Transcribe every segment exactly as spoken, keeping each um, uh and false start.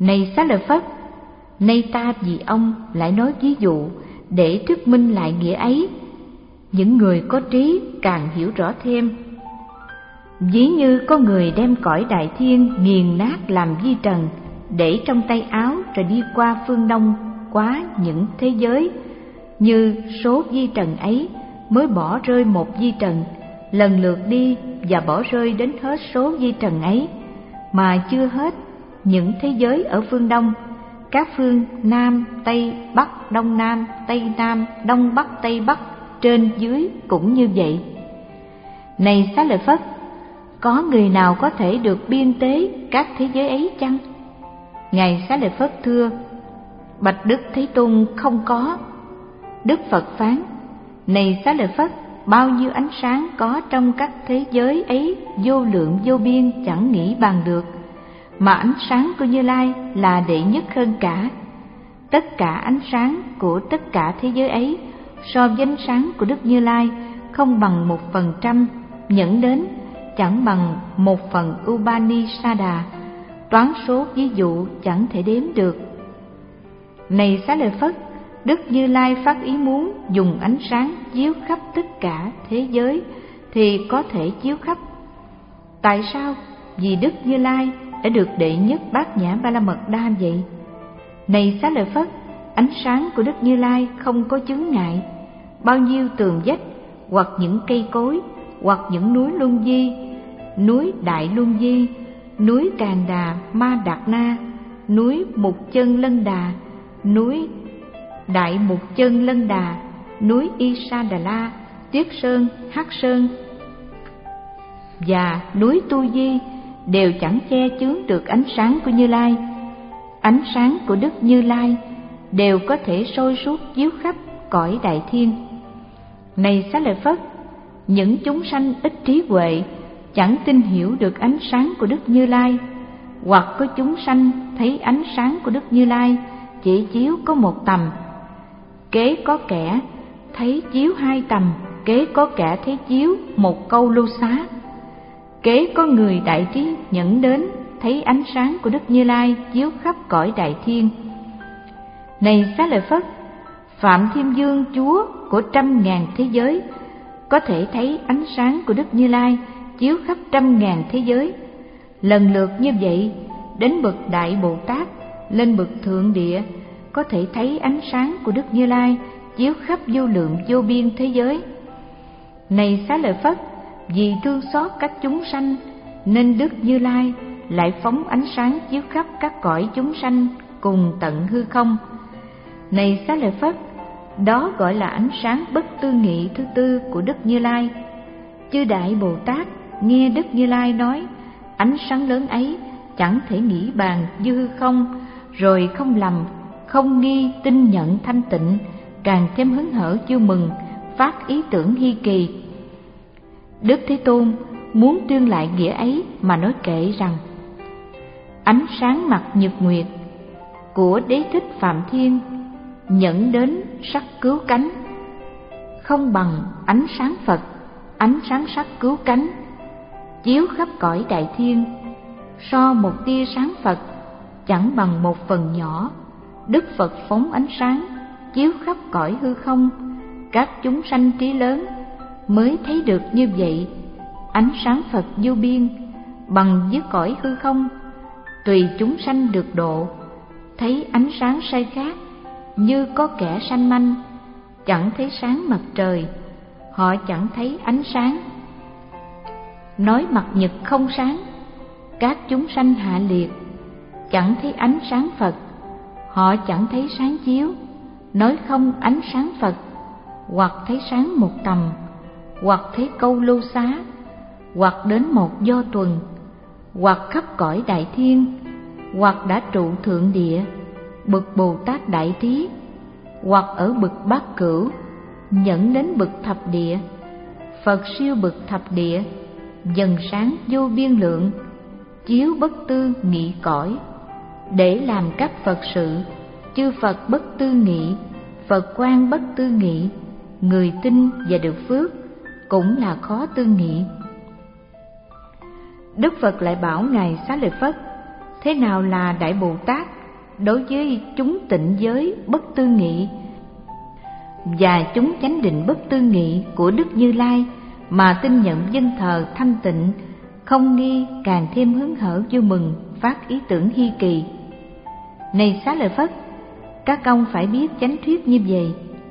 Này Xá Lợi Phất, nay ta vì ông lại nói ví dụ để thuyết minh lại nghĩa ấy. Những người có trí càng hiểu rõ thêm. Ví như có người đem cõi đại thiên nghiền nát làm vi trần, để trong tay áo rồi đi qua phương Đông quá những thế giới. Như số vi trần ấy mới bỏ rơi một vi trần, lần lượt đi và bỏ rơi đến hết số vi trần ấy, mà chưa hết những thế giới ở phương Đông, các phương Nam, Tây, Bắc, Đông Nam, Tây Nam, Đông Bắc, Tây Bắc, trên dưới cũng như vậy. Này Xá Lợi Phất, có người nào có thể được biên tế các thế giới ấy chăng? Ngài Xá Lợi Phất thưa: Bạch Đức Thế Tôn, không có. Đức Phật phán: Này Xá Lợi Phất, bao nhiêu ánh sáng có trong các thế giới ấy vô lượng vô biên, chẳng nghĩ bàn được, mà ánh sáng của Như Lai là đệ nhất hơn cả. Tất cả ánh sáng của tất cả thế giới ấy so với ánh sáng của Đức Như Lai không bằng một phần trăm, nhẫn đến chẳng bằng một phần Upanisada, toán số ví dụ chẳng thể đếm được. Này Xá Lợi Phất, Đức Như Lai phát ý muốn dùng ánh sáng chiếu khắp tất cả thế giới thì có thể chiếu khắp. Tại sao? Vì Đức Như Lai đã được đệ nhất Bát Nhã Ba La Mật Đa vậy. Này Xá Lợi Phất, ánh sáng của Đức Như Lai không có chướng ngại. Bao nhiêu tường vách, hoặc những cây cối, hoặc những núi Luân Di, núi Đại Luân Di, núi Càn Đà Ma Đạt Na, núi Mục Chân Lân Đà, núi Đại Mục Chân Lân Đà, núi Y Sa Đà La, Tuyết Sơn, Hắc Sơn và núi Tu Di đều chẳng che chướng được ánh sáng của Như Lai. Ánh sáng của Đức Như Lai đều có thể soi suốt chiếu khắp cõi đại thiên. Này Xá Lợi Phất, những chúng sanh ít trí huệ chẳng tin hiểu được ánh sáng của Đức Như Lai, hoặc có chúng sanh thấy ánh sáng của Đức Như Lai chỉ chiếu có một tầm, kế có kẻ thấy chiếu hai tầm, kế có kẻ thấy chiếu một câu lưu xá, kế có người đại trí nhẫn đến thấy ánh sáng của Đức Như Lai chiếu khắp cõi đại thiên. Này Xá Lợi Phất, Phạm Thiên Dương Chúa của trăm ngàn thế giới có thể thấy ánh sáng của Đức Như Lai chiếu khắp trăm ngàn thế giới. Lần lượt như vậy, đến bậc Đại Bồ Tát lên bậc Thượng Địa có thể thấy ánh sáng của Đức Như Lai chiếu khắp vô lượng vô biên thế giới. Này Xá Lợi Phất, vì thương xót các chúng sanh nên Đức Như Lai lại phóng ánh sáng chiếu khắp các cõi chúng sanh cùng tận hư không. Này Xá Lợi Phất, đó gọi là ánh sáng bất tư nghị thứ tư của Đức Như Lai. Chư Đại Bồ Tát nghe Đức Như Lai nói ánh sáng lớn ấy chẳng thể nghĩ bàn như hư không, rồi không lầm, không nghi, tin nhận thanh tịnh, càng thêm hứng hở vui mừng, phát ý tưởng hy kỳ. Đức Thế Tôn muốn tuyên lại nghĩa ấy mà nói kệ rằng: ánh sáng mặt nhật nguyệt của Đế Thích Phạm Thiên nhẫn đến sắc cứu cánh, không bằng ánh sáng Phật, ánh sáng sắc cứu cánh chiếu khắp cõi đại thiên. So một tia sáng Phật chẳng bằng một phần nhỏ, Đức Phật phóng ánh sáng chiếu khắp cõi hư không, các chúng sanh trí lớn mới thấy được như vậy. Ánh sáng Phật vô biên bằng với cõi hư không, tùy chúng sanh được độ. Thấy ánh sáng sai khác, như có kẻ sanh manh, chẳng thấy sáng mặt trời, họ chẳng thấy ánh sáng. Nói mặt nhật không sáng, các chúng sanh hạ liệt, chẳng thấy ánh sáng Phật, họ chẳng thấy sáng chiếu. Nói không ánh sáng Phật, hoặc thấy sáng một tầm, hoặc thấy câu lô xá, hoặc đến một do tuần, hoặc khắp cõi đại thiên, hoặc đã trụ thượng địa, bậc Bồ Tát đại trí, hoặc ở bậc bát cửu, nhẫn đến bậc thập địa. Phật siêu bậc thập địa, dần sáng vô biên lượng, chiếu bất tư nghị cõi. Để làm các Phật sự, chư Phật bất tư nghị, Phật quan bất tư nghị, người tin và được phước cũng là khó tư nghị. Đức Phật lại bảo Ngài Xá Lợi Phất: thế nào là Đại Bồ Tát? đối với chúng tịnh giới bất tư nghị và chúng chánh định bất tư nghị của Đức Như Lai mà tin nhận dân thờ thanh tịnh, không nghi, càng thêm hứng hở vui mừng, phát ý tưởng hy kỳ. Này Xá Lợi Phất, các ông phải biết chánh thuyết như vậy.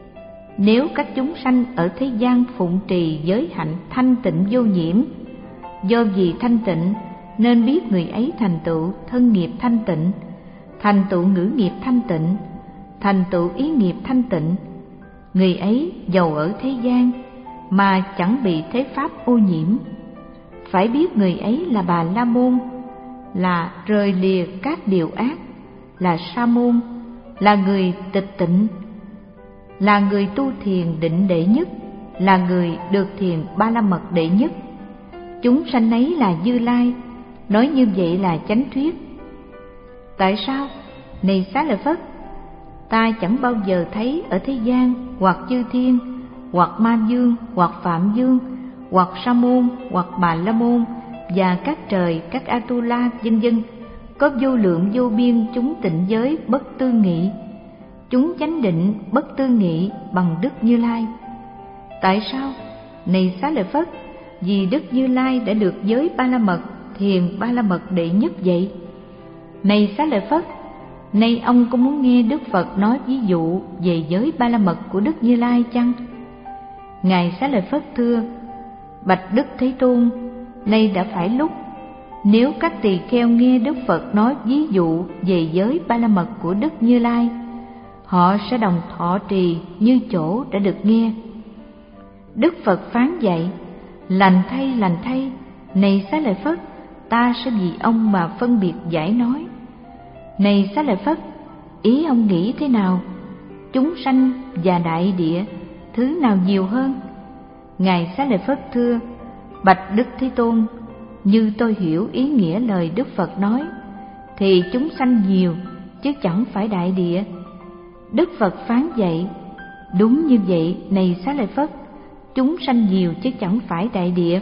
Nếu các chúng sanh ở thế gian phụng trì giới hạnh thanh tịnh vô nhiễm, do vì thanh tịnh nên biết người ấy thành tựu thân nghiệp thanh tịnh, thành tựu ngữ nghiệp thanh tịnh, thành tựu ý nghiệp thanh tịnh. Người ấy giàu ở thế gian mà chẳng bị thế pháp ô nhiễm. Phải biết người ấy là Bà La Môn, là rời lìa các điều ác, là Sa Môn, là người tịch tịnh, là người tu thiền định đệ nhất, là người được thiền ba la mật đệ nhất. Chúng sanh ấy là Như Lai, nói như vậy là chánh thuyết. Tại sao? Này Xá Lợi Phất, ta chẳng bao giờ thấy ở thế gian hoặc chư thiên, hoặc ma dương, hoặc phạm dương, hoặc Sa Môn, hoặc Bà La Môn và các trời, các Atula vân vân có vô lượng vô biên chúng tịnh giới bất tư nghị, chúng chánh định bất tư nghị bằng Đức Như Lai. Tại sao? Này Xá Lợi Phất, vì Đức Như Lai đã được giới ba la mật, thiền ba la mật đệ nhất vậy. Này Xá Lợi Phất, nay ông có muốn nghe Đức Phật nói ví dụ về giới ba la mật của Đức Như Lai chăng? Ngài Xá Lợi Phất thưa: Bạch Đức Thế Tôn, nay đã phải lúc. Nếu các tỳ kheo nghe Đức Phật nói ví dụ về giới ba la mật của Đức Như Lai, họ sẽ đồng thọ trì như chỗ đã được nghe. Đức Phật phán dạy: Lành thay, lành thay, này Xá Lợi Phất, ta sẽ vì ông mà phân biệt giải nói. Này Xá Lợi Phất, ý ông nghĩ thế nào? Chúng sanh và đại địa, thứ nào nhiều hơn? Ngài Xá Lợi Phất thưa: Bạch Đức Thế Tôn, như tôi hiểu ý nghĩa lời Đức Phật nói, thì chúng sanh nhiều, chứ chẳng phải đại địa. Đức Phật phán dạy: Đúng như vậy, này Xá Lợi Phất, chúng sanh nhiều chứ chẳng phải đại địa.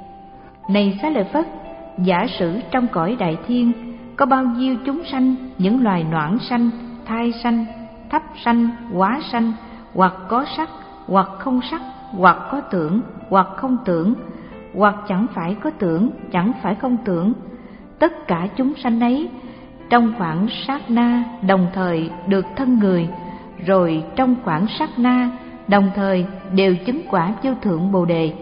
Này Xá Lợi Phất, giả sử trong cõi đại thiên có bao nhiêu chúng sanh, những loài noãn sanh, thai sanh, thấp sanh, hóa sanh, hoặc có sắc, hoặc không sắc, hoặc có tưởng, hoặc không tưởng, hoặc chẳng phải có tưởng, chẳng phải không tưởng. Tất cả chúng sanh ấy trong khoảng sát na đồng thời được thân người, rồi trong khoảng sát na đồng thời đều chứng quả vô thượng Bồ Đề.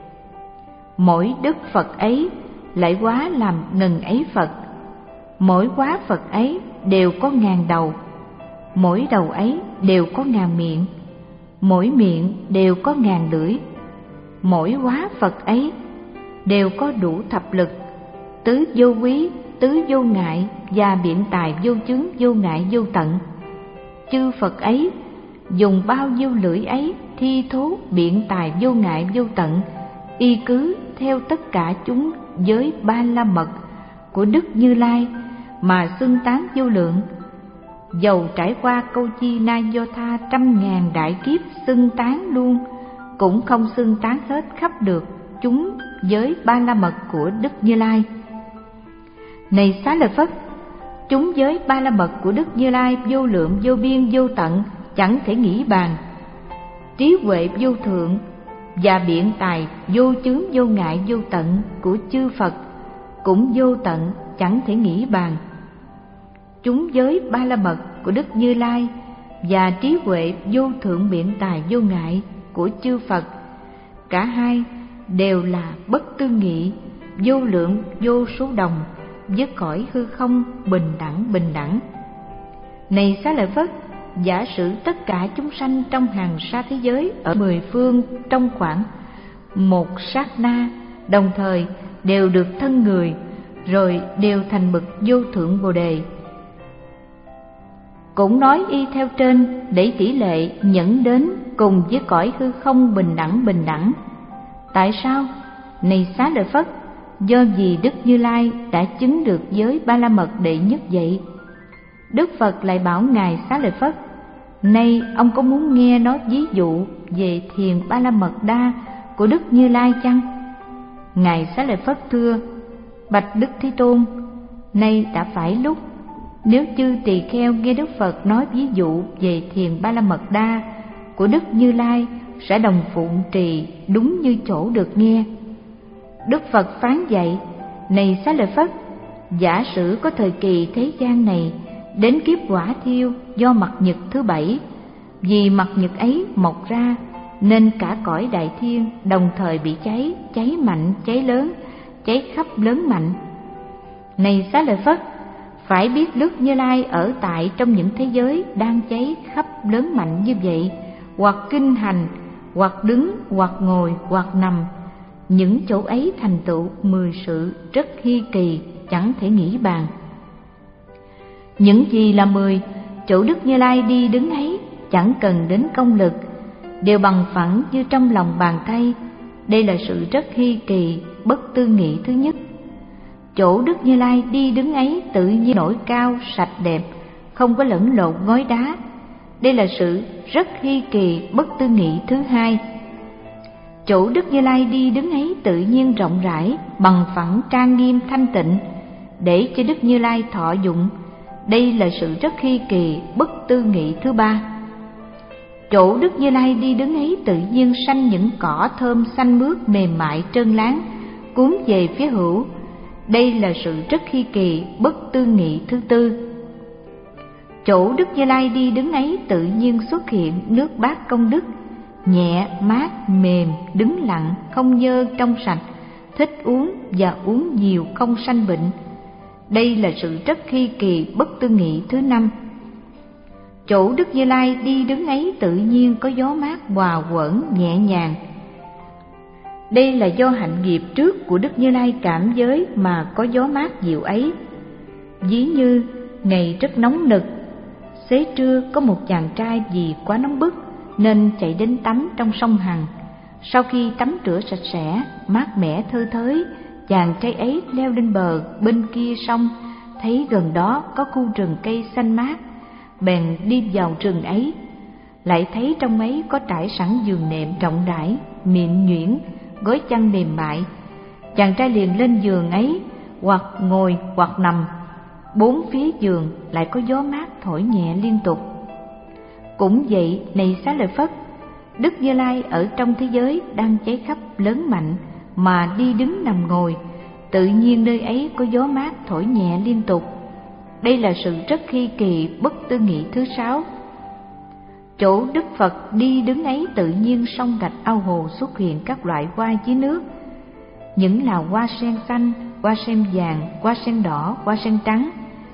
Mỗi đức Phật ấy lại hóa làm ngần ấy Phật, mỗi hóa Phật ấy đều có ngàn đầu, mỗi đầu ấy đều có ngàn miệng, mỗi miệng đều có ngàn lưỡi, mỗi hóa Phật ấy đều có đủ thập lực, tứ vô quý, tứ vô ngại và biện tài vô chướng vô ngại vô tận. Chư Phật ấy dùng bao nhiêu lưỡi ấy thi thố biện tài vô ngại vô tận, y cứ theo tất cả chúng giới ba la mật của Đức Như Lai mà xưng tán vô lượng. Dầu trải qua câu chi na do tha trăm ngàn đại kiếp xưng tán luôn, cũng không xưng tán hết khắp được chúng giới ba la mật của Đức Như Lai. Này Xá Lợi Phất, chúng giới ba la mật của Đức Như Lai vô lượng vô biên vô tận, chẳng thể nghĩ bàn. Trí huệ vô thượng và biện tài vô chướng vô ngại vô tận của chư Phật cũng vô tận, chẳng thể nghĩ bàn. Chúng giới ba la mật của Đức Như Lai và trí huệ vô thượng biện tài vô ngại của chư Phật, cả hai đều là bất tư nghị, vô lượng vô số đồng, với cõi hư không bình đẳng bình đẳng. Này Xá Lợi Phất, giả sử tất cả chúng sanh trong hàng sa thế giới ở mười phương trong khoảng một sát na đồng thời đều được thân người, rồi đều thành bậc vô thượng Bồ Đề. Cũng nói y theo trên để tỷ lệ nhẫn đến cùng với cõi hư không bình đẳng bình đẳng. Tại sao? Này Xá Lợi Phất, do vì Đức Như Lai đã chứng được giới ba la mật đệ nhất vậy. Đức Phật lại bảo Ngài Xá Lợi Phất: Nay ông có muốn nghe nói ví dụ về thiền ba la mật đa của Đức Như Lai chăng? Ngài Xá Lợi Phất thưa: Bạch Đức Thế Tôn, nay đã phải lúc. Nếu chư tỳ kheo nghe Đức Phật nói ví dụ về thiền Ba La Mật Đa của Đức Như Lai sẽ đồng phụng trì đúng như chỗ được nghe. Đức Phật phán dạy: này Xá Lợi Phất, giả sử có thời kỳ thế gian này đến kiếp hỏa thiêu do mặt nhật thứ bảy, vì mặt nhật ấy mọc ra nên cả cõi đại thiên đồng thời bị cháy, cháy mạnh, cháy lớn, cháy khắp lớn mạnh. Này Xá Lợi Phất, phải biết Đức Như Lai ở tại trong những thế giới đang cháy khắp lớn mạnh như vậy, hoặc kinh hành, hoặc đứng, hoặc ngồi, hoặc nằm. Những chỗ ấy thành tựu mười sự rất hy kỳ, chẳng thể nghĩ bàn. Những gì là mười chỗ Đức Như Lai đi đứng ấy chẳng cần đến công lực, đều bằng phẳng như trong lòng bàn tay. Đây là sự rất hy kỳ, bất tư nghị thứ nhất. Chỗ Đức Như Lai đi đứng ấy tự nhiên nổi cao, sạch đẹp, không có lẫn lộn ngói đá. Đây là sự rất hy kỳ, bất tư nghị thứ hai. Chỗ Đức Như Lai đi đứng ấy tự nhiên rộng rãi, bằng phẳng, trang nghiêm, thanh tịnh, để cho Đức Như Lai thọ dụng. Đây là sự rất hy kỳ, bất tư nghị thứ ba. Chỗ Đức Như Lai đi đứng ấy tự nhiên sanh những cỏ thơm xanh mướt, mềm mại, trơn láng, cuốn về phía hữu. Đây là sự rất hy kỳ, bất tư nghị thứ tư. Chỗ Đức Như Lai đi đứng ấy tự nhiên xuất hiện nước bát công đức, nhẹ, mát, mềm, đứng lặng, không dơ, trong sạch, thích uống và uống nhiều, không sanh bệnh. Đây là sự rất hy kỳ, bất tư nghị thứ năm. Chỗ Đức Như Lai đi đứng ấy tự nhiên có gió mát hòa quẩn nhẹ nhàng. Đây là do hạnh nghiệp trước của Đức Như Lai cảm giới mà có gió mát dịu ấy. Ví như ngày rất nóng nực, xế trưa có một chàng trai vì quá nóng bức nên chạy đến tắm trong sông Hằng. Sau khi tắm rửa sạch sẽ, mát mẻ thơ thới, chàng trai ấy leo lên bờ bên kia sông, thấy gần đó có khu rừng cây xanh mát, bèn đi vào rừng ấy. Lại thấy trong ấy có trải sẵn giường nệm rộng rãi, mịn nhuyễn, gối chăn mềm mại. Chàng trai liền lên giường ấy, hoặc ngồi hoặc nằm. Bốn phía giường lại có gió mát thổi nhẹ liên tục. Cũng vậy, này Xá Lợi Phất, Đức Như Lai ở trong thế giới đang cháy khắp lớn mạnh mà đi đứng nằm ngồi, tự nhiên nơi ấy có gió mát thổi nhẹ liên tục. Đây là sự rất hy kỳ, bất tư nghị thứ sáu. Chỗ Đức Phật đi đứng ấy tự nhiên sông gạch ao hồ xuất hiện các loại hoa dưới nước. Những là hoa sen xanh, hoa sen vàng, hoa sen đỏ, hoa sen trắng.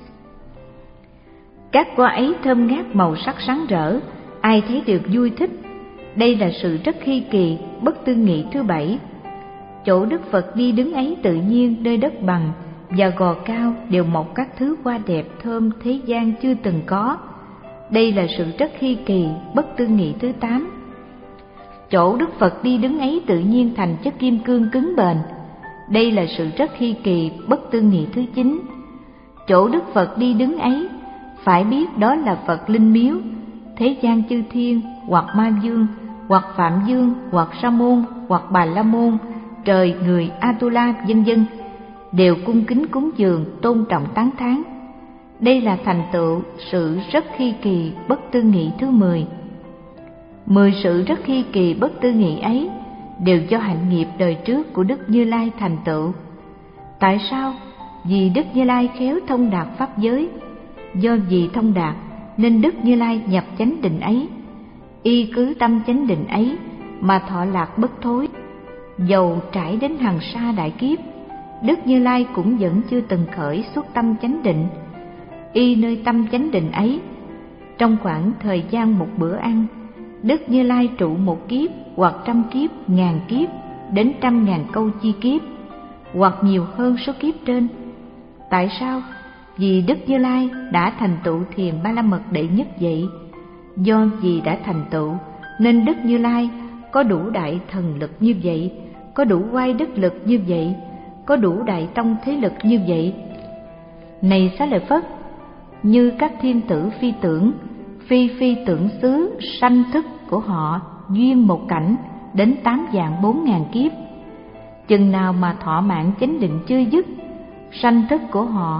Các hoa ấy thơm ngát, màu sắc sáng rỡ, ai thấy đều vui thích. Đây là sự rất hy kỳ, bất tư nghị thứ bảy. Chỗ Đức Phật đi đứng ấy tự nhiên nơi đất bằng và gò cao đều mọc các thứ hoa đẹp thơm thế gian chưa từng có. Đây là sự rất hy kỳ, bất tư nghị thứ tám. Chỗ Đức Phật đi đứng ấy tự nhiên thành chất kim cương cứng bền. Đây là sự rất hy kỳ, bất tư nghị thứ chín. Chỗ Đức Phật đi đứng ấy phải biết đó là Phật Linh Miếu. Thế gian chư thiên, hoặc Ma Dương, hoặc Phạm Dương, hoặc Sa Môn, hoặc Bà La Môn, trời, người, Atula, vân vân đều cung kính cúng dường, tôn trọng tán thán. Đây là thành tựu sự rất hy kỳ, bất tư nghị thứ mười. Mười sự rất hy kỳ, bất tư nghị ấy đều do hạnh nghiệp đời trước của Đức Như Lai thành tựu. Tại sao? Vì Đức Như Lai khéo thông đạt pháp giới. Do vì thông đạt nên Đức Như Lai nhập chánh định ấy. Y cứ tâm chánh định ấy mà thọ lạc bất thối. Dầu trải đến hằng sa đại kiếp, Đức Như Lai cũng vẫn chưa từng khởi xuất tâm chánh định. Y nơi tâm chánh định ấy, trong khoảng thời gian một bữa ăn, Đức Như Lai trụ một kiếp, hoặc trăm kiếp, ngàn kiếp, đến trăm ngàn câu chi kiếp, hoặc nhiều hơn số kiếp trên. Tại sao? Vì Đức Như Lai đã thành tựu thiền Ba La Mật đệ nhất vậy. Do vì đã thành tựu nên Đức Như Lai có đủ đại thần lực như vậy, có đủ oai đức lực như vậy, có đủ đại tông thế lực như vậy. Này Xá Lợi Phất, như các thiên tử phi tưởng, phi phi tưởng xứ sanh thức của họ duyên một cảnh đến tám vạn bốn ngàn kiếp. Chừng nào mà thọ mạng chánh định chưa dứt, sanh thức của họ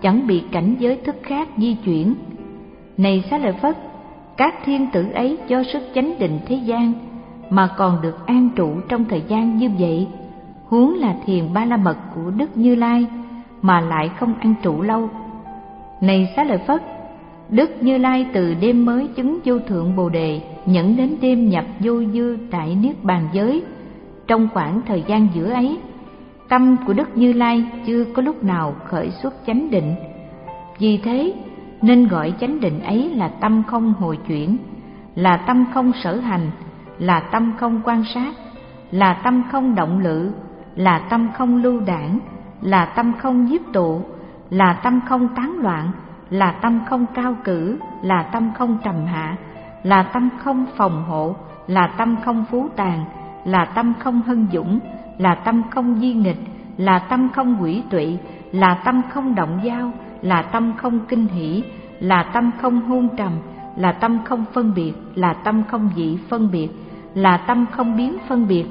chẳng bị cảnh giới thức khác di chuyển. Này Xá Lợi Phất, các thiên tử ấy do sức chánh định thế gian mà còn được an trụ trong thời gian như vậy, huống là thiền ba la mật của Đức Như Lai mà lại không an trụ lâu. Này Xá Lợi Phất, Đức Như Lai từ đêm mới chứng vô thượng Bồ Đề nhẫn đến đêm nhập vô dư tại Niết Bàn giới, trong khoảng thời gian giữa ấy, tâm của Đức Như Lai chưa có lúc nào khởi xuất chánh định. Vì thế nên gọi chánh định ấy là tâm không hồi chuyển, là tâm không sở hành, là tâm không quan sát, là tâm không động lự, là tâm không lưu đảng, là tâm không nhiếp tụ, là tâm không tán loạn, là tâm không cao cử, là tâm không trầm hạ, là tâm không phòng hộ, là tâm không phú tàn, là tâm không hân dũng, là tâm không di nghịch, là tâm không quỷ tụy, là tâm không động dao, là tâm không kinh hỷ, là tâm không hôn trầm, là tâm không phân biệt, là tâm không dị phân biệt, là tâm không biến phân biệt.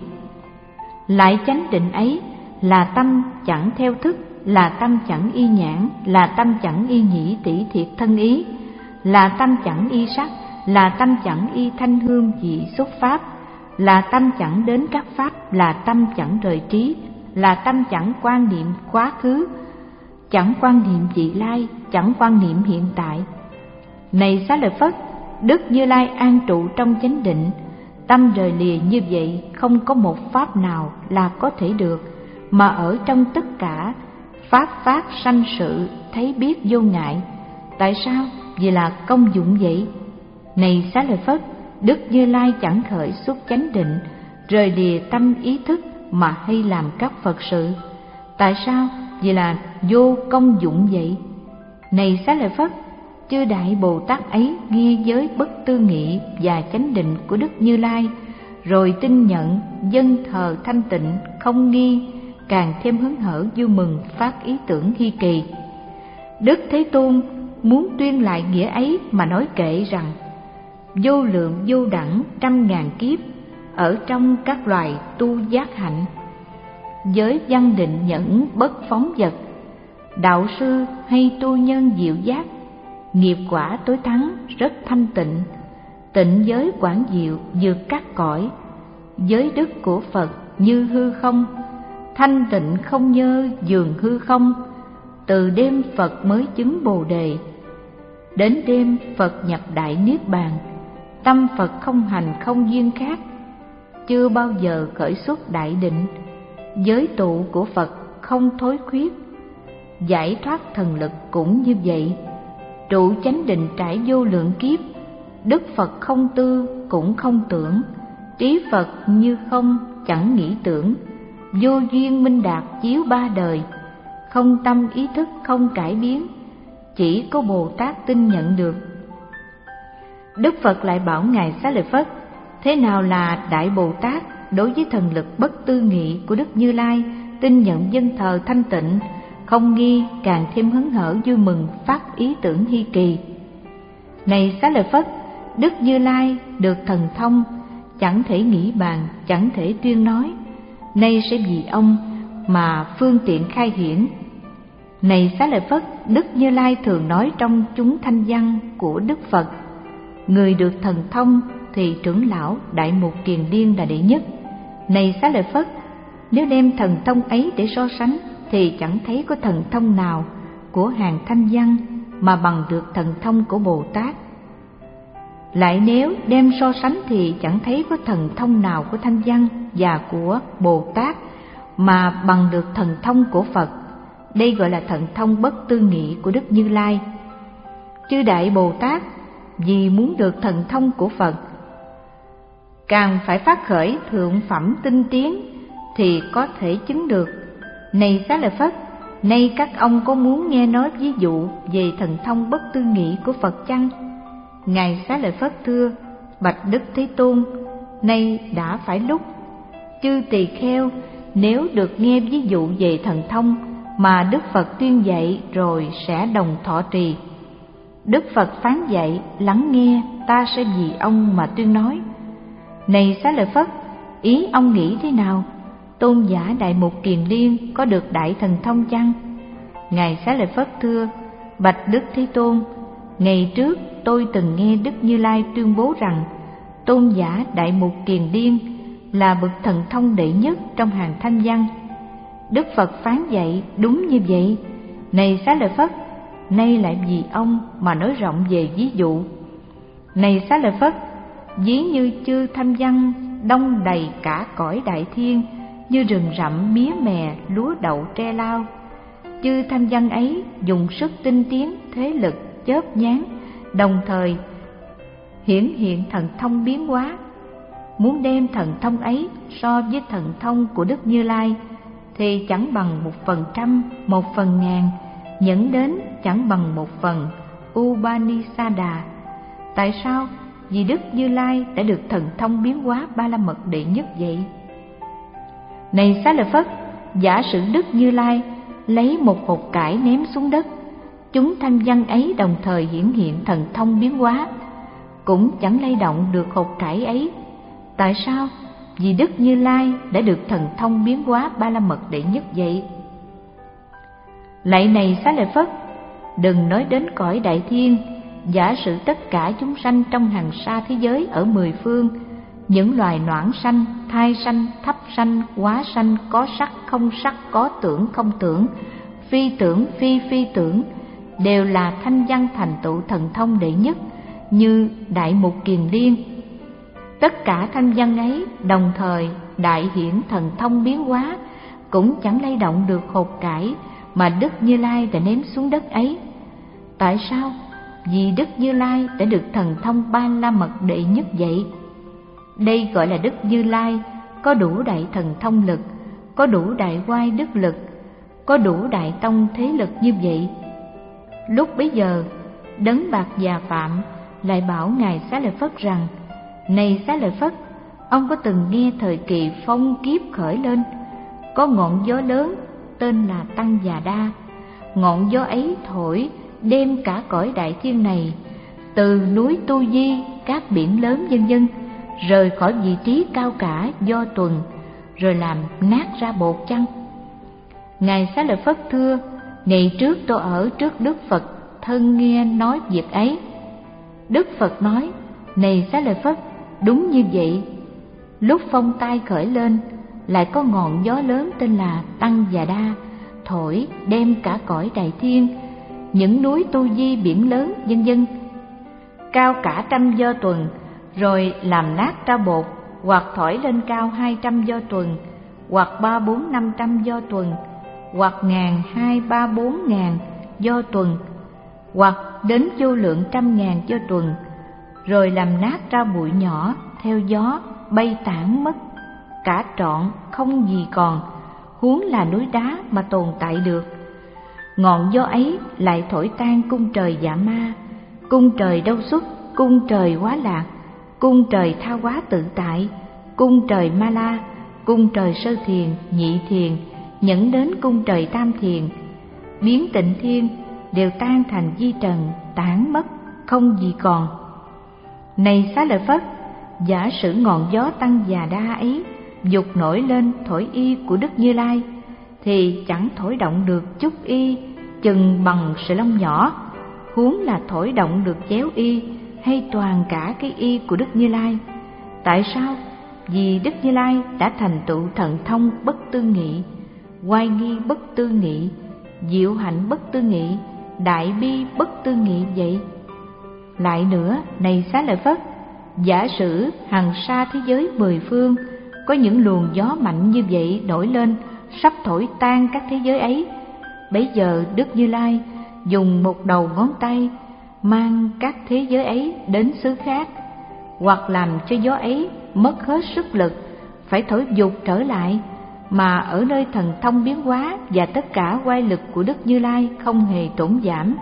Lại chánh định ấy là tâm chẳng theo thức, là tâm chẳng y nhãn, là tâm chẳng y nhĩ tỷ thiệt thân ý, là tâm chẳng y sắc, là tâm chẳng y thanh hương dị xúc pháp, là tâm chẳng đến các pháp, là tâm chẳng rời trí, là tâm chẳng quan niệm quá khứ, chẳng quan niệm vị lai, chẳng quan niệm hiện tại. Này Xá Lợi Phất, Đức Như Lai an trụ trong chánh định, tâm rời lìa như vậy không có một pháp nào là có thể được, mà ở trong tất cả pháp phát sanh sự thấy biết vô ngại. Tại sao? Vì là công dụng vậy. Này Xá Lợi Phất, Đức Như Lai chẳng khởi xuất chánh định, rời lìa tâm ý thức mà hay làm các Phật sự. Tại sao? Vì là vô công dụng vậy. Này Xá Lợi Phất, chư Đại Bồ Tát ấy nghe giới bất tư nghị và chánh định của Đức Như Lai, rồi tin nhận, dâng thờ thanh tịnh, không nghi, càng thêm hứng hở vui mừng, phát ý tưởng hy kỳ. Đức Thế Tôn muốn tuyên lại nghĩa ấy mà nói kệ rằng: vô lượng vô đẳng trăm ngàn kiếp ở trong các loài tu giác hạnh, giới văn định nhẫn bất phóng vật, đạo sư hay tu nhân diệu giác, nghiệp quả tối thắng rất thanh tịnh, tịnh giới quảng diệu vượt các cõi, giới đức của Phật như hư không, thanh tịnh không nhơ dường hư không. Từ đêm Phật mới chứng Bồ Đề, đến đêm Phật nhập đại niết bàn, tâm Phật không hành không duyên khác, chưa bao giờ khởi xuất đại định. Giới tụ của Phật không thối khuyết, giải thoát thần lực cũng như vậy. Trụ chánh định trải vô lượng kiếp, đức Phật không tư cũng không tưởng, trí Phật như không chẳng nghĩ tưởng, vô duyên minh đạt chiếu ba đời, không tâm ý thức không cải biến, chỉ có Bồ Tát tin nhận được. Đức Phật lại bảo Ngài Xá Lợi Phất, thế nào là Đại Bồ Tát đối với thần lực bất tư nghị của Đức Như Lai, tin nhận dâng thờ thanh tịnh, không nghi, càng thêm hứng hở vui mừng, phát ý tưởng hy kỳ. Này Xá Lợi Phất, Đức Như Lai được thần thông, chẳng thể nghĩ bàn, chẳng thể tuyên nói, nay sẽ vì ông mà phương tiện khai hiển. Này Xá Lợi Phất, Đức Như Lai thường nói trong chúng thanh văn của Đức Phật: người được thần thông thì trưởng lão Đại Mục Kiền Liên là đệ nhất. Này Xá Lợi Phất, nếu đem thần thông ấy để so sánh thì chẳng thấy có thần thông nào của hàng thanh văn mà bằng được thần thông của Bồ Tát. Lại nếu đem so sánh thì chẳng thấy có thần thông nào của thanh văn và của Bồ Tát mà bằng được thần thông của Phật. Đây gọi là thần thông bất tư nghị của Đức Như Lai. Chư Đại Bồ Tát vì muốn được thần thông của Phật, càng phải phát khởi thượng phẩm tinh tiến thì có thể chứng được. Này Xá Lợi Phất, nay các ông có muốn nghe nói ví dụ về thần thông bất tư nghị của Phật chăng? Ngài Xá Lợi Phất thưa: bạch Đức Thế Tôn, nay đã phải lúc. Chư tỳ kheo nếu được nghe ví dụ về thần thông mà Đức Phật tuyên dạy rồi sẽ đồng thọ trì. Đức Phật phán dạy: lắng nghe, ta sẽ vì ông mà tuyên nói. Này Xá Lợi Phất, ý ông nghĩ thế nào? Tôn giả Đại Mục Kiền Liên có được đại thần thông chăng? Ngài Xá Lợi Phất thưa: Bạch Đức Thế Tôn, ngày trước tôi từng nghe Đức Như Lai tuyên bố rằng tôn giả Đại Mục Kiền Liên là bậc thần thông đệ nhất trong hàng thanh văn. Đức Phật phán dạy đúng như vậy. Này Xá Lợi Phất, nay lại vì ông mà nói rộng về ví dụ. Này Xá Lợi Phất, ví như chư thanh văn đông đầy cả cõi đại thiên, như rừng rậm mía mè lúa đậu tre lao. Chư thanh văn ấy dùng sức tinh tiến thế lực chớp nhoáng, đồng thời hiển hiện thần thông biến hóa. Muốn đem thần thông ấy so với thần thông của Đức Như Lai thì chẳng bằng một phần trăm, một phần ngàn, nhẫn đến chẳng bằng một phần Upanisada. Tại sao? Vì Đức Như Lai đã được thần thông biến hóa ba la mật đệ nhất vậy. Này Xá Lợi Phất, giả sử Đức Như Lai lấy một hột cải ném xuống đất, chúng thanh văn ấy đồng thời hiển hiện thần thông biến hóa, cũng chẳng lay động được hột cải ấy. Tại sao? Vì Đức Như Lai đã được thần thông biến hóa ba la mật đệ nhất vậy. Lạy này Xá Lợi Phất, đừng nói đến cõi đại thiên, giả sử tất cả chúng sanh trong hàng sa thế giới ở mười phương, những loài noãn sanh, thai sanh, thấp sanh, hóa sanh, có sắc không sắc, có tưởng không tưởng, phi tưởng phi phi tưởng, đều là thanh văn thành tựu thần thông đệ nhất như Đại Mục Kiền Liên. Tất cả thanh văn ấy đồng thời đại hiển thần thông biến hóa, cũng chẳng lay động được hột cải mà Đức Như Lai đã ném xuống đất ấy. Tại sao? Vì Đức Như Lai đã được thần thông ba la mật đệ nhất vậy. Đây gọi là Đức Như Lai có đủ đại thần thông lực, có đủ đại oai đức lực, có đủ đại tông thế lực như vậy. Lúc bấy giờ, Đấng Bạc Già Phạm lại bảo ngài Xá Lợi Phất rằng: Này Xá Lợi Phất, ông có từng nghe thời kỳ phong kiếp khởi lên, có ngọn gió lớn tên là Tăng Già Đa. Ngọn gió ấy thổi đem cả cõi đại thiên này, từ núi Tu Di, các biển lớn vân vân, rời khỏi vị trí cao cả do tuần, rồi làm nát ra bột chăng? Ngài Xá Lợi Phất thưa: Ngày trước tôi ở trước Đức Phật thân nghe nói việc ấy. Đức Phật nói: Này Xá Lợi Phất, đúng như vậy. Lúc phong tai khởi lên, lại có ngọn gió lớn tên là Tăng Già Đa thổi đem cả cõi đại thiên, những núi Tu Di, biển lớn vân vân, cao cả trăm do tuần, rồi làm nát ra bột, hoặc thổi lên cao hai trăm do tuần, hoặc ba bốn năm trăm do tuần, hoặc ngàn hai ba bốn ngàn do tuần, hoặc đến vô lượng trăm ngàn do tuần, rồi làm nát ra bụi nhỏ theo gió bay tản mất cả trọn, không gì còn, huống là núi đá mà tồn tại được. Ngọn gió ấy lại thổi tan cung trời Dạ Ma, cung trời Đâu Xuất, cung trời Hóa Lạc, cung trời Tha Hóa Tự Tại, cung trời Ma La, cung trời Sơ Thiền, Nhị Thiền, nhẫn đến cung trời Tam Thiền. Biến Tịnh Thiên đều tan thành di trần, tản mất, không gì còn. Này Xá Lợi Phất, giả sử ngọn gió Tăng Già Đa ấy dục nổi lên thổi y của Đức Như Lai, thì chẳng thổi động được chút y chừng bằng sợi lông nhỏ, huống là thổi động được chéo y hay toàn cả cái y của Đức Như Lai. Tại sao? Vì Đức Như Lai đã thành tựu thần thông bất tư nghị, oai nghi bất tư nghị, diệu hạnh bất tư nghị, đại bi bất tư nghị vậy. Lại nữa, này Xá Lợi Phất, giả sử hằng sa thế giới mười phương có những luồng gió mạnh như vậy nổi lên, sắp thổi tan các thế giới ấy, bấy giờ Đức Như Lai dùng một đầu ngón tay mang các thế giới ấy đến xứ khác, hoặc làm cho gió ấy mất hết sức lực, phải thổi dục trở lại, mà ở nơi thần thông biến hóa và tất cả oai lực của Đức Như Lai không hề tổn giảm.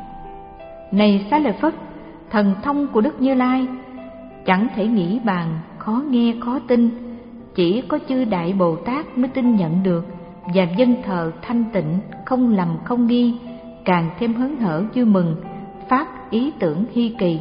Này Xá Lợi Phất, thần thông của Đức Như Lai chẳng thể nghĩ bàn, khó nghe khó tin, chỉ có chư Đại Bồ Tát mới tin nhận được và dân thờ thanh tịnh, không lầm không nghi, càng thêm hớn hở vui mừng, phát ý tưởng hy kỳ.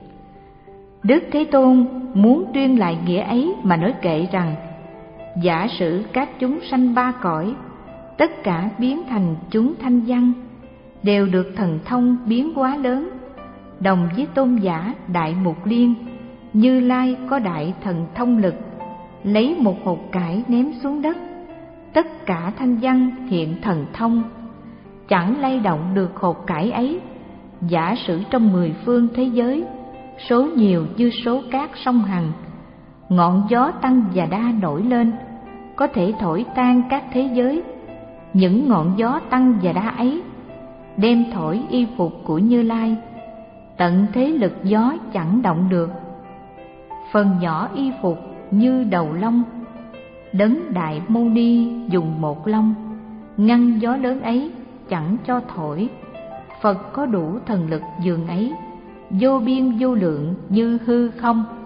Đức Thế Tôn muốn tuyên lại nghĩa ấy mà nói kệ rằng: giả sử các chúng sanh ba cõi, tất cả biến thành chúng thanh văn, đều được thần thông biến hóa lớn. Đồng với tôn giả Đại Mục Liên, Như Lai có đại thần thông lực, lấy một hột cải ném xuống đất, tất cả thanh văn hiện thần thông, chẳng lay động được hột cải ấy. Giả sử trong mười phương thế giới, số nhiều như số cát sông Hằng, ngọn gió Tăng và Đa nổi lên, có thể thổi tan các thế giới. Những ngọn gió Tăng và Đa ấy đem thổi y phục của Như Lai, tận thế lực gió chẳng động được. Phần nhỏ y phục như đầu lông, Đấng Đại Mâu Ni dùng một lông ngăn gió lớn ấy chẳng cho thổi. Phật có đủ thần lực dường ấy, vô biên vô lượng như hư không.